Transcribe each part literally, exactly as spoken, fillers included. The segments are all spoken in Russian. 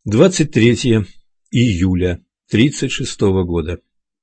двадцать третьего июля тридцать шестого года.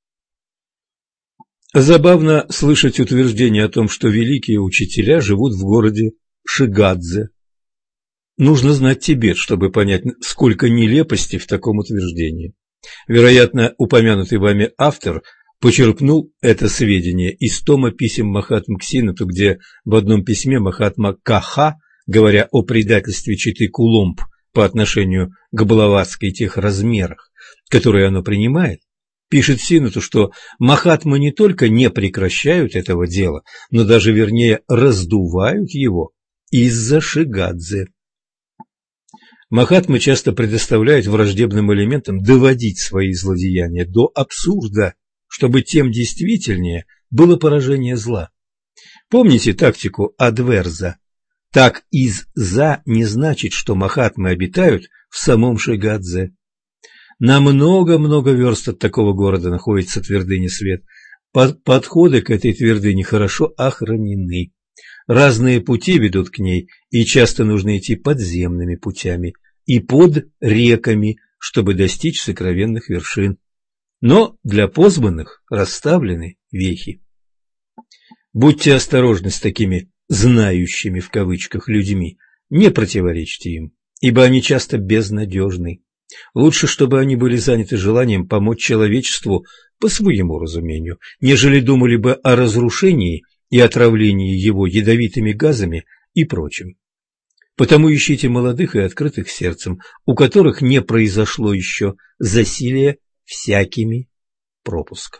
Забавно слышать утверждение о том, что великие учителя живут в городе Шигадзе. Нужно знать Тибет, чтобы понять, сколько нелепости в таком утверждении. Вероятно, упомянутый вами автор почерпнул это сведение из тома писем Махатмы к Синату, где в одном письме Махатма Каха, говоря о предательстве четы Куломб по отношению к Блаватской и тех размерах, которые оно принимает, пишет Синату, что Махатмы не только не прекращают этого дела, но даже, вернее, раздувают его из-за Шигадзе. Махатмы часто предоставляют враждебным элементам доводить свои злодеяния до абсурда, чтобы тем действительнее было поражение зла. Помните тактику Адверза? Так из-за не значит, что Махатмы обитают в самом Шигадзе. На много-много верст от такого города находится твердыня Свет. Под подходы к этой твердыне хорошо охранены. Разные пути ведут к ней, и часто нужно идти подземными путями и под реками, чтобы достичь сокровенных вершин. Но для позванных расставлены вехи. Будьте осторожны с такими «знающими» в кавычках людьми, не противоречьте им, ибо они часто безнадежны. Лучше, чтобы они были заняты желанием помочь человечеству по своему разумению, нежели думали бы о разрушении и отравлении его ядовитыми газами и прочим. Потому ищите молодых и открытых сердцем, у которых не произошло еще засилие всякими пропуском.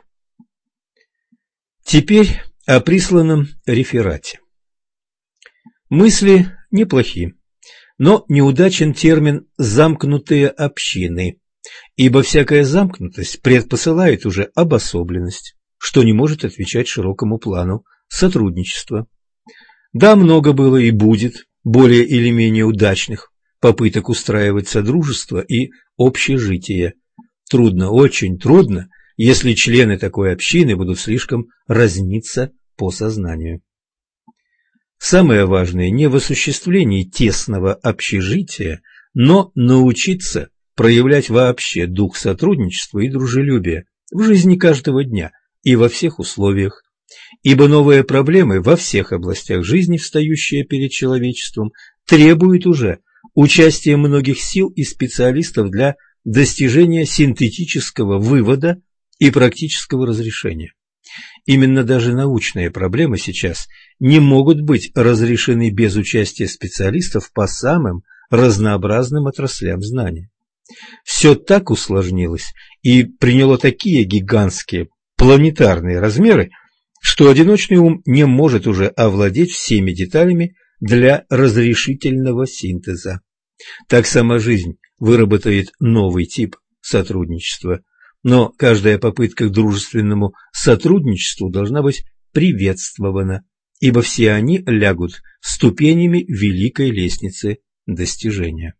Теперь о присланном реферате. Мысли неплохи, но неудачен термин «замкнутые общины», ибо всякая замкнутость предпосылает уже обособленность, что не может отвечать широкому плану сотрудничества. Да, много было и будет более или менее удачных попыток устраивать содружество и общежитие. Трудно, очень трудно, если члены такой общины будут слишком разниться по сознанию. Самое важное не в осуществлении тесного общежития, но научиться проявлять вообще дух сотрудничества и дружелюбия в жизни каждого дня и во всех условиях. Ибо новые проблемы во всех областях жизни, встающие перед человечеством, требуют уже участия многих сил и специалистов для достижения синтетического вывода и практического разрешения. Именно даже научные проблемы сейчас не могут быть разрешены без участия специалистов по самым разнообразным отраслям знания. Все так усложнилось и приняло такие гигантские планетарные размеры, что одиночный ум не может уже овладеть всеми деталями для разрешительного синтеза. Так сама жизнь выработает новый тип сотрудничества, но каждая попытка к дружественному сотрудничеству должна быть приветствована, ибо все они лягут ступенями великой лестницы достижения.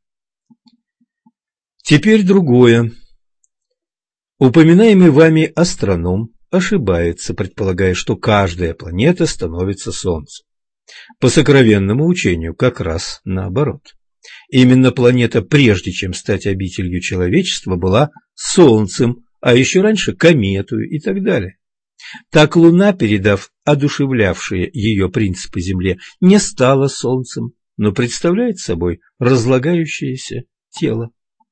Теперь другое. Упоминаемый вами астроном ошибается, предполагая, что каждая планета становится Солнцем. По сокровенному учению как раз наоборот. Именно планета, прежде чем стать обителью человечества, была Солнцем, а еще раньше кометою и так далее. Так Луна, передав одушевлявшие ее принципы Земле, не стала Солнцем, но представляет собой разлагающееся тело.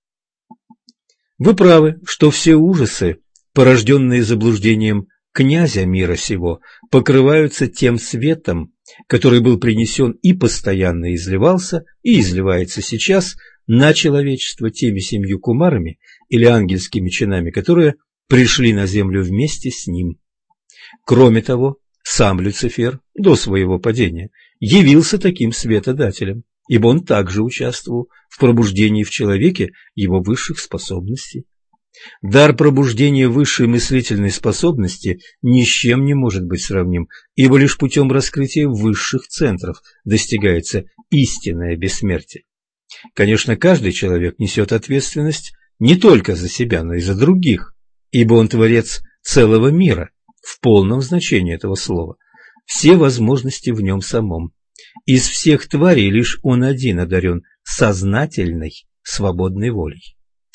Вы правы, что все ужасы, порожденные заблуждением князя мира сего, покрываются тем светом, который был принесен и постоянно изливался, и изливается сейчас на человечество теми семью кумарами или ангельскими чинами, которые пришли на землю вместе с ним. Кроме того, сам Люцифер до своего падения явился таким светодателем, ибо он также участвовал в пробуждении в человеке его высших способностей. Дар пробуждения высшей мыслительной способности ни с чем не может быть сравним, ибо лишь путем раскрытия высших центров достигается истинное бессмертие. Конечно, каждый человек несет ответственность не только за себя, но и за других, ибо он творец целого мира в полном значении этого слова. Все возможности в нем самом. Из всех тварей лишь он один одарен сознательной свободной волей.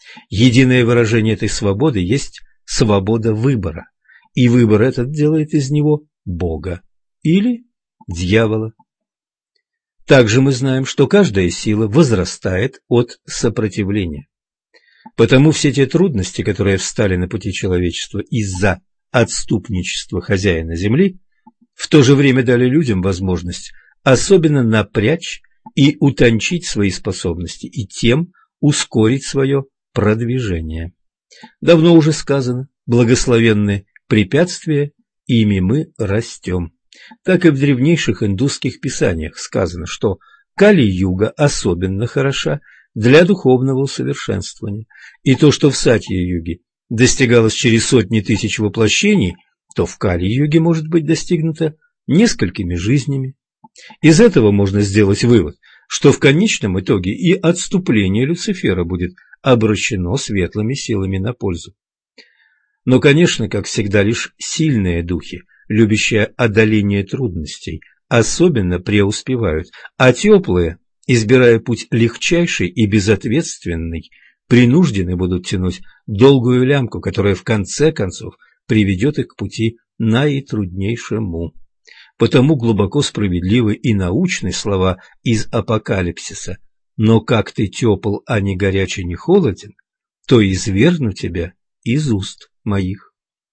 Единое выражение этой свободы есть свобода выбора, и выбор этот делает из него Бога или дьявола. Также мы знаем, что каждая сила возрастает от сопротивления. Потому все те трудности, которые встали на пути человечества из-за отступничества хозяина земли, в то же время дали людям возможность особенно напрячь и утончить свои способности и тем ускорить свое продвижение. Давно уже сказано: благословенны препятствия, ими мы растем. Так и в древнейших индусских писаниях сказано, что Кали-юга особенно хороша для духовного усовершенствования, и то, что в Сатья-юге достигалось через сотни тысяч воплощений, то в Кали-юге может быть достигнуто несколькими жизнями. Из этого можно сделать вывод, что в конечном итоге и отступление Люцифера будет обращено светлыми силами на пользу. Но, конечно, как всегда, лишь сильные духи, любящие одоление трудностей, особенно преуспевают, а теплые, избирая путь легчайший и безответственный, принуждены будут тянуть долгую лямку, которая в конце концов приведет их к пути наитруднейшему. Потому глубоко справедливы и научны слова из Апокалипсиса: «Но как ты тепл, а не горячий, не холоден, то извергну тебя из уст моих».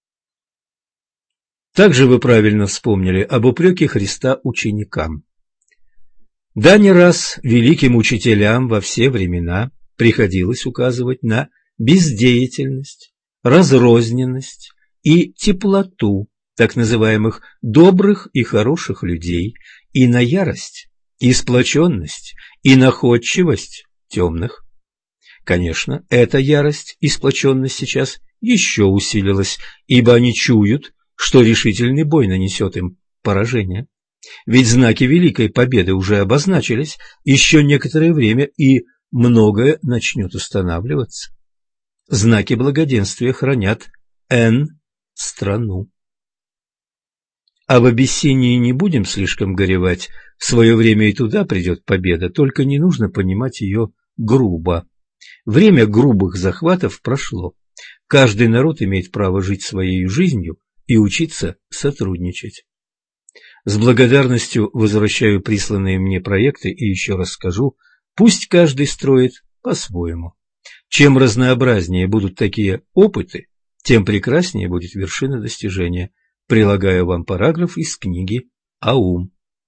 Также вы правильно вспомнили об упреке Христа ученикам. Да, не раз великим учителям во все времена приходилось указывать на бездеятельность, разрозненность и теплоту так называемых добрых и хороших людей, и на ярость, и сплоченность, и находчивость темных. Конечно, эта ярость и сплоченность сейчас еще усилилась, ибо они чуют, что решительный бой нанесет им поражение. Ведь знаки Великой Победы уже обозначились еще некоторое время, и многое начнет устанавливаться. Знаки благоденствия хранят Н-страну. А в Абиссинии не будем слишком горевать, в свое время и туда придет победа, только не нужно понимать ее грубо. Время грубых захватов прошло. Каждый народ имеет право жить своей жизнью и учиться сотрудничать. С благодарностью возвращаю присланные мне проекты и еще раз скажу: пусть каждый строит по-своему. Чем разнообразнее будут такие опыты, тем прекраснее будет вершина достижения. Прилагаю вам параграф из книги «Аум».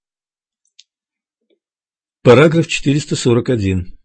Параграф четыреста сорок один.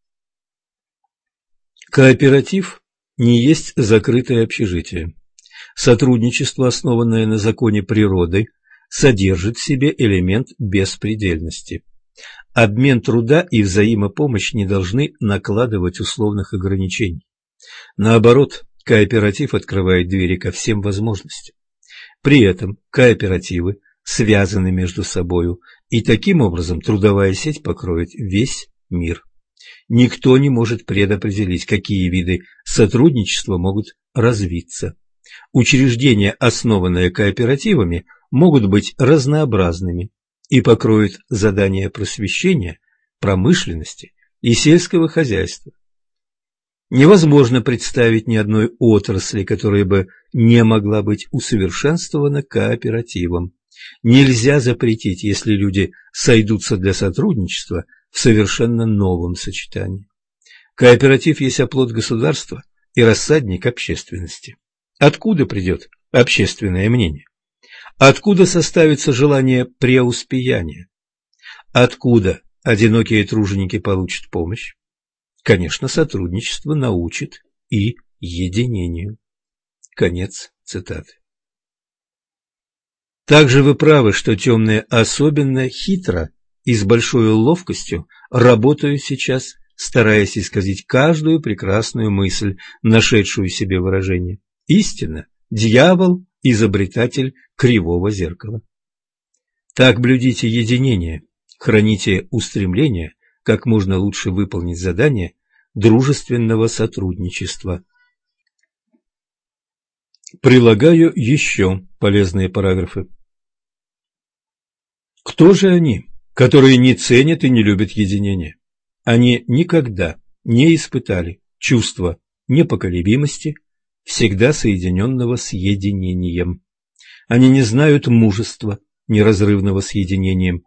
Кооператив не есть закрытое общежитие. Сотрудничество, основанное на законе природы, содержит в себе элемент беспредельности. Обмен труда и взаимопомощь не должны накладывать условных ограничений. Наоборот, кооператив открывает двери ко всем возможностям. При этом кооперативы связаны между собою, и таким образом трудовая сеть покроет весь мир. Никто не может предопределить, какие виды сотрудничества могут развиться. Учреждения, основанные кооперативами, могут быть разнообразными и покроют задания просвещения, промышленности и сельского хозяйства. Невозможно представить ни одной отрасли, которая бы не могла быть усовершенствована кооперативом. Нельзя запретить, если люди сойдутся для сотрудничества в совершенно новом сочетании. Кооператив есть оплот государства и рассадник общественности. Откуда придет общественное мнение? Откуда составится желание преуспеяния? Откуда одинокие труженики получат помощь? Конечно, сотрудничество научит и единению. Конец цитаты. Также вы правы, что темные особенно хитро и с большой ловкостью работают сейчас, стараясь исказить каждую прекрасную мысль, нашедшую себе выражение. Истинно, дьявол – изобретатель кривого зеркала. Так блюдите единение, храните устремление, как можно лучше выполнить задание дружественного сотрудничества. Прилагаю еще полезные параграфы. Кто же они, которые не ценят и не любят единение? Они никогда не испытали чувства непоколебимости, всегда соединенного с единением. Они не знают мужества, неразрывного с единением.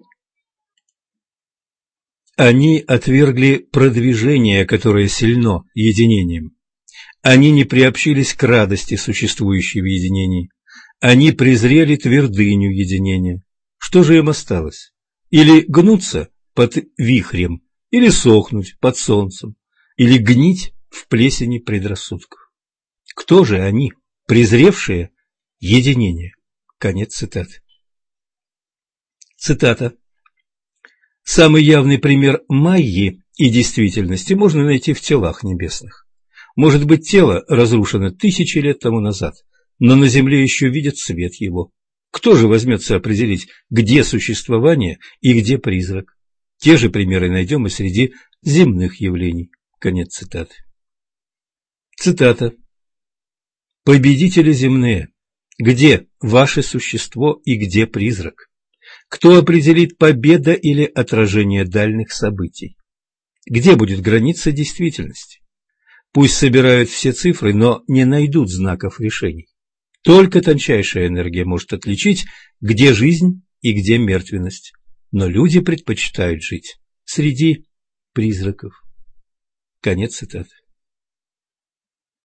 Они отвергли продвижение, которое сильно единением. Они не приобщились к радости, существующей в единении. Они презрели твердыню единения. Что же им осталось? Или гнуться под вихрем, или сохнуть под солнцем, или гнить в плесени предрассудков. Кто же они, презревшие единение? Конец цитаты. Цитата. Самый явный пример майи и действительности можно найти в телах небесных. Может быть, тело разрушено тысячи лет тому назад, но на земле еще видят свет его. Кто же возьмется определить, где существование и где призрак? Те же примеры найдем и среди земных явлений. Конец цитаты. Цитата. «Победители земные, где ваше существо и где призрак? Кто определит победа или отражение дальних событий? Где будет граница действительности? Пусть собирают все цифры, но не найдут знаков решений. Только тончайшая энергия может отличить, где жизнь и где мертвенность. Но люди предпочитают жить среди призраков». Конец цитаты.